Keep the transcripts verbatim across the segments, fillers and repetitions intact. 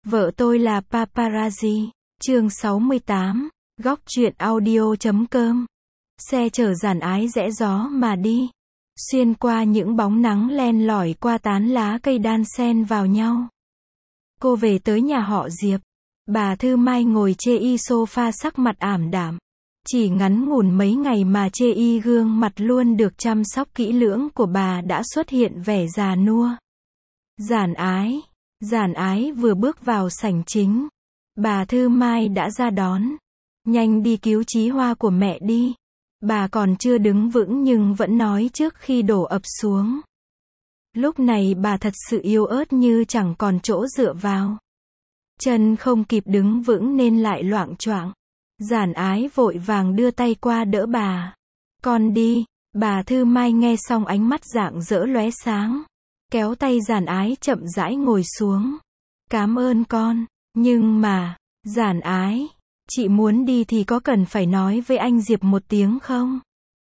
Vợ tôi là paparazzi. Chương sáu mươi tám. Góc truyện audio chấm com. Xe chở Giản Ái rẽ gió mà đi. Xuyên qua những bóng nắng len lỏi qua tán lá cây đan xen vào nhau. Cô về tới nhà họ Diệp. Bà Thư Mai ngồi chê y sofa sắc mặt ảm đạm. Chỉ ngắn ngủn mấy ngày mà chê y gương mặt luôn được chăm sóc kỹ lưỡng của bà đã xuất hiện vẻ già nua. Giản Ái. Giản Ái vừa bước vào sảnh chính. Bà Thư Mai đã ra đón. Nhanh đi cứu Chí Hoa của mẹ đi. Bà còn chưa đứng vững nhưng vẫn nói trước khi đổ ập xuống. Lúc này bà thật sự yếu ớt như chẳng còn chỗ dựa vào. Chân không kịp đứng vững nên lại loạng choạng. Giản Ái vội vàng đưa tay qua đỡ bà. Con đi. Bà Thư Mai nghe xong ánh mắt rạng rỡ lóe sáng. Kéo tay Giản Ái chậm rãi ngồi xuống. Cảm ơn con. Nhưng mà, Giản Ái, chị muốn đi thì có cần phải nói với anh Diệp một tiếng không?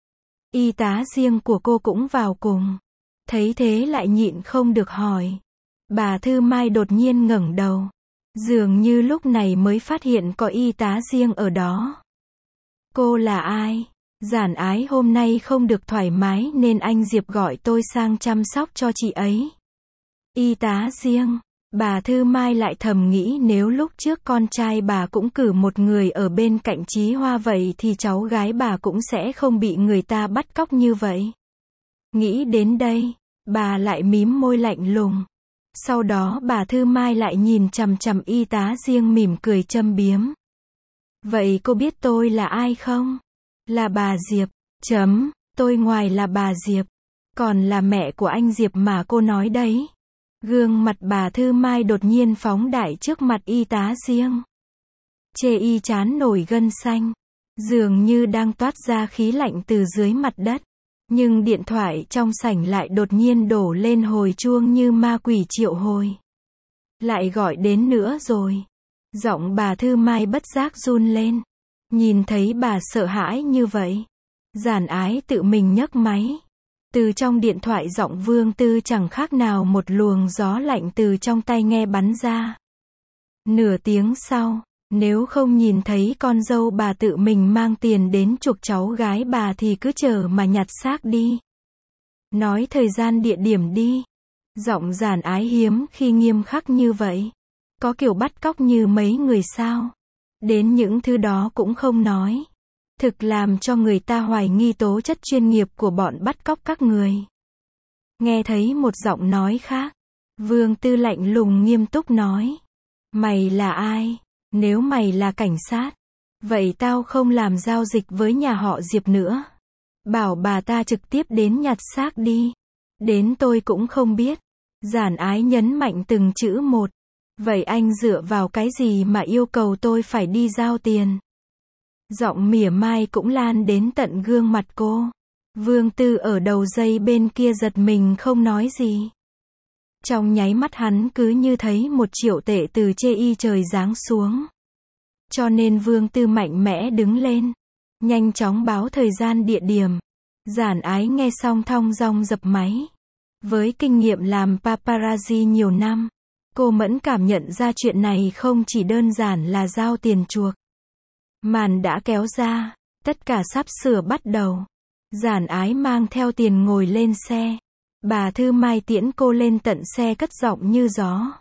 Y tá riêng của cô cũng vào cùng. Thấy thế lại nhịn không được hỏi. Bà Thư Mai đột nhiên ngẩng đầu. Dường như lúc này mới phát hiện có y tá riêng ở đó. Cô là ai? Giản Ái hôm nay không được thoải mái nên anh Diệp gọi tôi sang chăm sóc cho chị ấy. Y tá riêng. Bà Thư Mai lại thầm nghĩ nếu lúc trước con trai bà cũng cử một người ở bên cạnh Chí Hoa vậy thì cháu gái bà cũng sẽ không bị người ta bắt cóc như vậy. Nghĩ đến đây, bà lại mím môi lạnh lùng. Sau đó bà Thư Mai lại nhìn chằm chằm y tá riêng mỉm cười châm biếm. Vậy cô biết tôi là ai không? Là bà Diệp. Chấm, tôi ngoài là bà Diệp. Còn là mẹ của anh Diệp mà cô nói đấy. Gương mặt bà Thư Mai đột nhiên phóng đại trước mặt y tá riêng. Chê y chán nổi gân xanh. Dường như đang toát ra khí lạnh từ dưới mặt đất. Nhưng điện thoại trong sảnh lại đột nhiên đổ lên hồi chuông như ma quỷ triệu hồi. Lại gọi đến nữa rồi. Giọng bà Thư Mai bất giác run lên. Nhìn thấy bà sợ hãi như vậy. Giản Ái tự mình nhấc máy. Từ trong điện thoại giọng Vương Tư chẳng khác nào một luồng gió lạnh từ trong tai nghe bắn ra. Nửa tiếng sau, nếu không nhìn thấy con dâu bà tự mình mang tiền đến chuộc cháu gái bà thì cứ chờ mà nhặt xác đi. Nói thời gian địa điểm đi. Giọng Giản Ái hiếm khi nghiêm khắc như vậy. Có kiểu bắt cóc như mấy người sao? Đến những thứ đó cũng không nói. Thực làm cho người ta hoài nghi tố chất chuyên nghiệp của bọn bắt cóc các người. Nghe thấy một giọng nói khác. Vương Tư lạnh lùng nghiêm túc nói. Mày là ai? Nếu mày là cảnh sát, vậy tao không làm giao dịch với nhà họ Diệp nữa. Bảo bà ta trực tiếp đến nhặt xác đi. Đến tôi cũng không biết. Giản Ái nhấn mạnh từng chữ một. Vậy anh dựa vào cái gì mà yêu cầu tôi phải đi giao tiền? Giọng mỉa mai cũng lan đến tận gương mặt cô. Vương Tư ở đầu dây bên kia giật mình không nói gì. Trong nháy mắt hắn cứ như thấy một triệu tệ từ chê y trời giáng xuống. Cho nên Vương Tư mạnh mẽ đứng lên. Nhanh chóng báo thời gian địa điểm. Giản Ái nghe xong thong dong dập máy. Với kinh nghiệm làm paparazzi nhiều năm, cô mẫn cảm nhận ra chuyện này không chỉ đơn giản là giao tiền chuộc. Màn đã kéo ra, tất cả sắp sửa bắt đầu. Giản Ái mang theo tiền ngồi lên xe. Bà Thư Mai tiễn cô lên tận xe cất giọng như gió.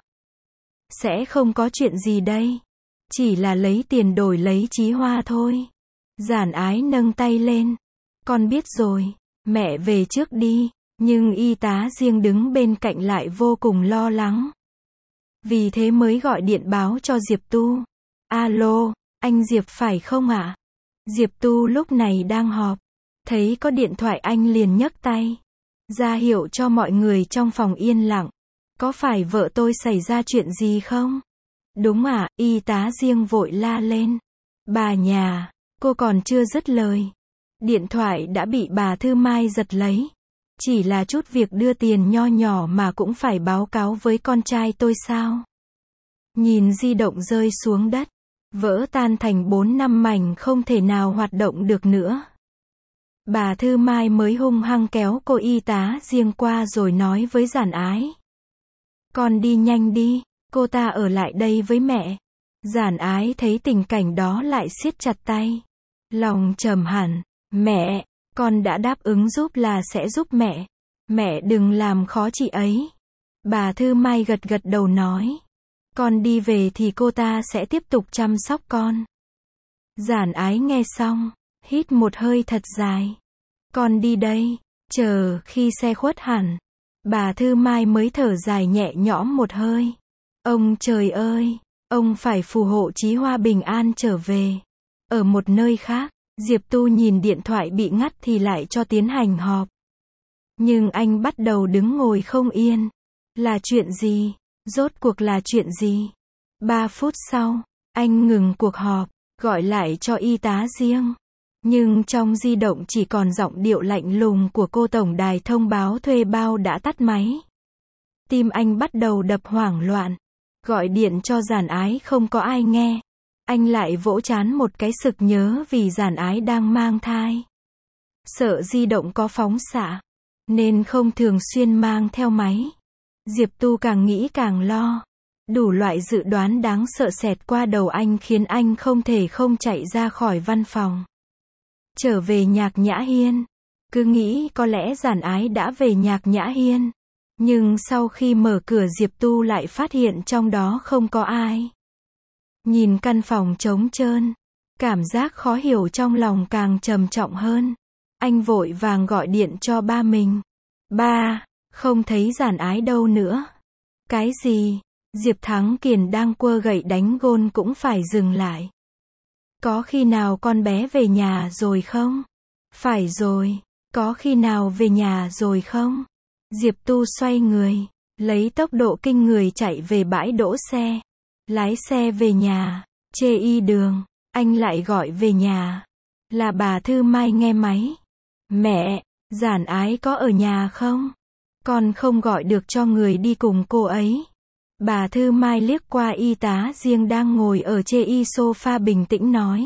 Sẽ không có chuyện gì đây. Chỉ là lấy tiền đổi lấy Chí Hoa thôi. Giản Ái nâng tay lên. Con biết rồi, mẹ về trước đi. Nhưng y tá riêng đứng bên cạnh lại vô cùng lo lắng. Vì thế mới gọi điện báo cho Diệp Tu. Alo, anh Diệp phải không ạ? Diệp Tu lúc này đang họp. Thấy có điện thoại anh liền nhấc tay. Ra hiệu cho mọi người trong phòng yên lặng. Có phải vợ tôi xảy ra chuyện gì không? Đúng ạ, y tá riêng vội la lên. Bà nhà, cô còn chưa dứt lời. Điện thoại đã bị bà Thư Mai giật lấy. Chỉ là chút việc đưa tiền nho nhỏ mà cũng phải báo cáo với con trai tôi sao? Nhìn di động rơi xuống đất. Vỡ tan thành bốn năm mảnh không thể nào hoạt động được nữa. Bà Thư Mai mới hung hăng kéo cô y tá riêng qua rồi nói với Giản Ái. Con đi nhanh đi, cô ta ở lại đây với mẹ. Giản Ái thấy tình cảnh đó lại siết chặt tay. Lòng trầm hẳn, mẹ, con đã đáp ứng giúp là sẽ giúp mẹ. Mẹ đừng làm khó chị ấy. Bà Thư Mai gật gật đầu nói. Con đi về thì cô ta sẽ tiếp tục chăm sóc con. Giản Ái nghe xong, hít một hơi thật dài. Con đi đây, chờ khi xe khuất hẳn. Bà Thư Mai mới thở dài nhẹ nhõm một hơi. Ông trời ơi, ông phải phù hộ Chí Hoa bình an trở về. Ở một nơi khác, Diệp Tu nhìn điện thoại bị ngắt thì lại cho tiến hành họp. Nhưng anh bắt đầu đứng ngồi không yên. Là chuyện gì? Rốt cuộc là chuyện gì? Ba phút sau, anh ngừng cuộc họp, gọi lại cho y tá riêng. Nhưng trong di động chỉ còn giọng điệu lạnh lùng của cô tổng đài thông báo thuê bao đã tắt máy. Tim anh bắt đầu đập hoảng loạn. Gọi điện cho Giản Ái không có ai nghe. Anh lại vỗ trán một cái sực nhớ vì Giản Ái đang mang thai. Sợ di động có phóng xạ, nên không thường xuyên mang theo máy. Diệp Tu càng nghĩ càng lo. Đủ loại dự đoán đáng sợ xẹt qua đầu anh khiến anh không thể không chạy ra khỏi văn phòng. Trở về Nhạc Nhã Hiên. Cứ nghĩ có lẽ Giản Ái đã về Nhạc Nhã Hiên. Nhưng sau khi mở cửa Diệp Tu lại phát hiện trong đó không có ai. Nhìn căn phòng trống trơn, cảm giác khó hiểu trong lòng càng trầm trọng hơn. Anh vội vàng gọi điện cho ba mình. Ba, không thấy Giản Ái đâu nữa. Cái gì? Diệp Thắng Kiền đang quơ gậy đánh gôn cũng phải dừng lại. Có khi nào con bé về nhà rồi không? Phải rồi, có khi nào về nhà rồi không? Diệp Tu xoay người, lấy tốc độ kinh người chạy về bãi đỗ xe. Lái xe về nhà, chê y đường, anh lại gọi về nhà. Là bà Thư Mai nghe máy. Mẹ, Giản Ái có ở nhà không? Con không gọi được cho người đi cùng cô ấy. Bà Thư Mai liếc qua y tá riêng đang ngồi ở chê y sofa bình tĩnh nói.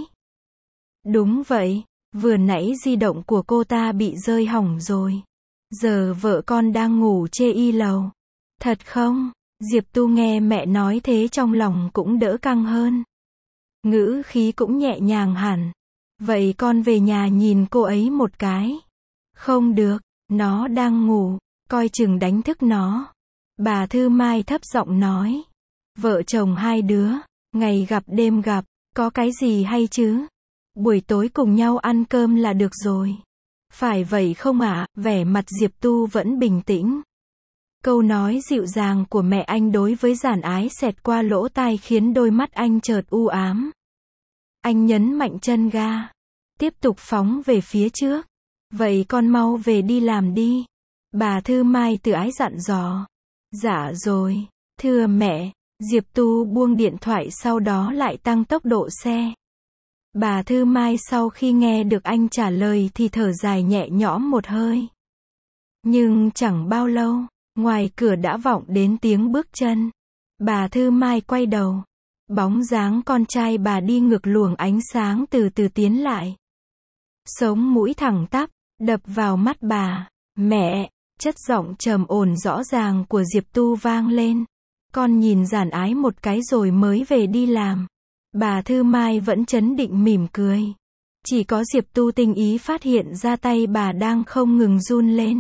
Đúng vậy, vừa nãy di động của cô ta bị rơi hỏng rồi. Giờ vợ con đang ngủ chê y lầu. Thật không? Diệp Tu nghe mẹ nói thế trong lòng cũng đỡ căng hơn. Ngữ khí cũng nhẹ nhàng hẳn. Vậy con về nhà nhìn cô ấy một cái. Không được, nó đang ngủ, coi chừng đánh thức nó. Bà Thư Mai thấp giọng nói. Vợ chồng hai đứa, ngày gặp đêm gặp, có cái gì hay chứ? Buổi tối cùng nhau ăn cơm là được rồi. Phải vậy không ạ? À? Vẻ mặt Diệp Tu vẫn bình tĩnh. Câu nói dịu dàng của mẹ anh đối với Giản Ái xẹt qua lỗ tai khiến đôi mắt anh chợt u ám. Anh nhấn mạnh chân ga, tiếp tục phóng về phía trước. Vậy con mau về đi làm đi. Bà Thư Mai tự ái dặn dò. Dạ rồi, thưa mẹ. Diệp Tu buông điện thoại sau đó lại tăng tốc độ xe. Bà Thư Mai sau khi nghe được anh trả lời thì thở dài nhẹ nhõm một hơi. Nhưng chẳng bao lâu, ngoài cửa đã vọng đến tiếng bước chân. Bà Thư Mai quay đầu. Bóng dáng con trai bà đi ngược luồng ánh sáng từ từ tiến lại. Sống mũi thẳng tắp, đập vào mắt bà. Mẹ, chất giọng trầm ổn rõ ràng của Diệp Tu vang lên. Con nhìn Giản Ái một cái rồi mới về đi làm. Bà Thư Mai vẫn trấn định mỉm cười. Chỉ có Diệp Tu tinh ý phát hiện ra tay bà đang không ngừng run lên.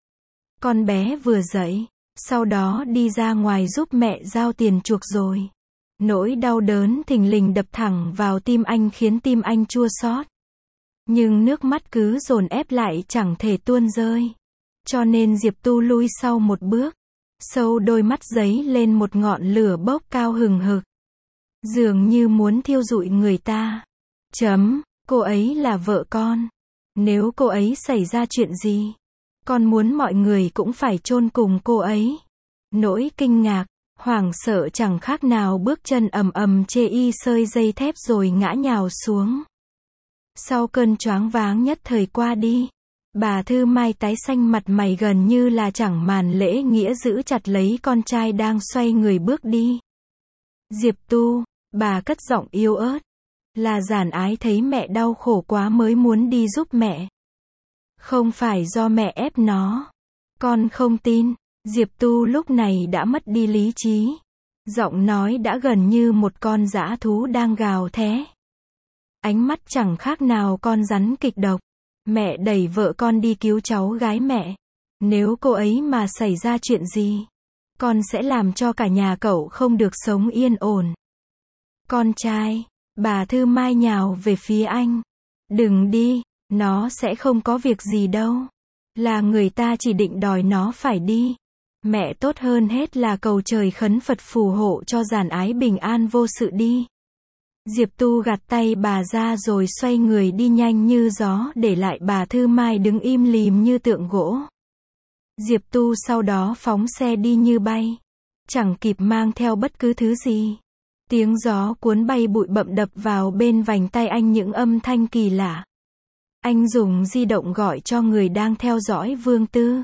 Con bé vừa dậy, sau đó đi ra ngoài giúp mẹ giao tiền chuộc rồi. Nỗi đau đớn thình lình đập thẳng vào tim anh khiến tim anh chua xót. Nhưng nước mắt cứ dồn ép lại chẳng thể tuôn rơi. Cho nên Diệp Tu lui sau một bước. Sâu đôi mắt giấy lên một ngọn lửa bốc cao hừng hực. Dường như muốn thiêu rụi người ta. Chấm, cô ấy là vợ con. Nếu cô ấy xảy ra chuyện gì, con muốn mọi người cũng phải chôn cùng cô ấy. Nỗi kinh ngạc, hoảng sợ chẳng khác nào bước chân ầm ầm chê y sơi dây thép rồi ngã nhào xuống. Sau cơn choáng váng nhất thời qua đi, bà Thư Mai tái xanh mặt mày gần như là chẳng màn lễ nghĩa giữ chặt lấy con trai đang xoay người bước đi. Diệp Tu, bà cất giọng yếu ớt. Là Giản Ái thấy mẹ đau khổ quá mới muốn đi giúp mẹ. Không phải do mẹ ép nó. Con không tin. Diệp Tu lúc này đã mất đi lý trí. Giọng nói đã gần như một con dã thú đang gào thét. Ánh mắt chẳng khác nào con rắn kịch độc. Mẹ đẩy vợ con đi cứu cháu gái mẹ. Nếu cô ấy mà xảy ra chuyện gì, con sẽ làm cho cả nhà cậu không được sống yên ổn. Con trai, bà Thư Mai nhào về phía anh. Đừng đi, nó sẽ không có việc gì đâu. Là người ta chỉ định đòi nó phải đi. Mẹ tốt hơn hết là cầu trời khấn Phật phù hộ cho Giản Ái bình an vô sự đi. Diệp Tu gạt tay bà ra rồi xoay người đi nhanh như gió, để lại bà Thư Mai đứng im lìm như tượng gỗ. Diệp Tu sau đó phóng xe đi như bay, chẳng kịp mang theo bất cứ thứ gì. Tiếng gió cuốn bay bụi bặm đập vào bên vành tay anh những âm thanh kỳ lạ. Anh dùng di động gọi cho người đang theo dõi Vương Tư.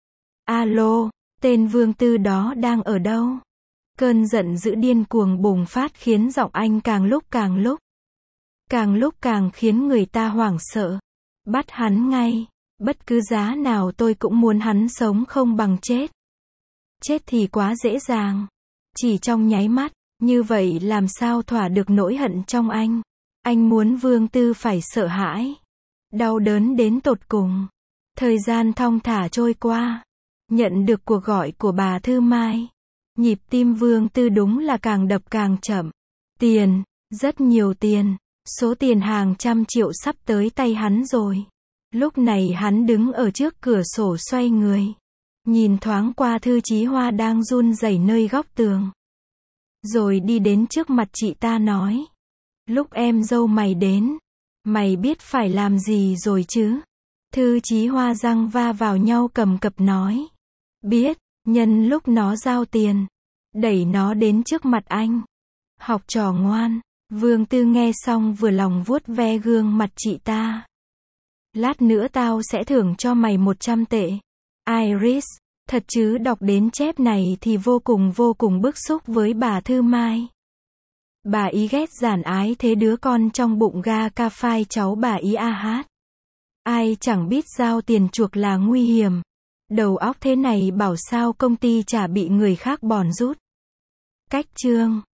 Alo, tên Vương Tư đó đang ở đâu? Cơn giận dữ điên cuồng bùng phát khiến giọng anh càng lúc càng lúc. Càng lúc càng khiến người ta hoảng sợ. Bắt hắn ngay. Bất cứ giá nào tôi cũng muốn hắn sống không bằng chết. Chết thì quá dễ dàng. Chỉ trong nháy mắt. Như vậy làm sao thỏa được nỗi hận trong anh. Anh muốn Vương Tư phải sợ hãi. Đau đớn đến tột cùng. Thời gian thong thả trôi qua. Nhận được cuộc gọi của bà Thư Mai. Nhịp tim Vương Tư đúng là càng đập càng chậm. Tiền, rất nhiều tiền. Số tiền hàng trăm triệu sắp tới tay hắn rồi. Lúc này hắn đứng ở trước cửa sổ xoay người. Nhìn thoáng qua Thư Chí Hoa đang run rẩy nơi góc tường. Rồi đi đến trước mặt chị ta nói. Lúc em dâu mày đến, mày biết phải làm gì rồi chứ? Thư Chí Hoa răng va vào nhau cầm cập nói. Biết, nhân lúc nó giao tiền, đẩy nó đến trước mặt anh. Học trò ngoan. Vương Tư nghe xong vừa lòng vuốt ve gương mặt chị ta. Lát nữa tao sẽ thưởng cho mày một trăm tệ. Iris, thật chứ, đọc đến chép này thì vô cùng vô cùng bức xúc với bà Thư Mai. Bà ý ghét Giản Ái thế đứa con trong bụng ga ca phai cháu bà ý a hát. Ai chẳng biết giao tiền chuộc là nguy hiểm. Đầu óc thế này bảo sao công ty chả bị người khác bòn rút. Cách chương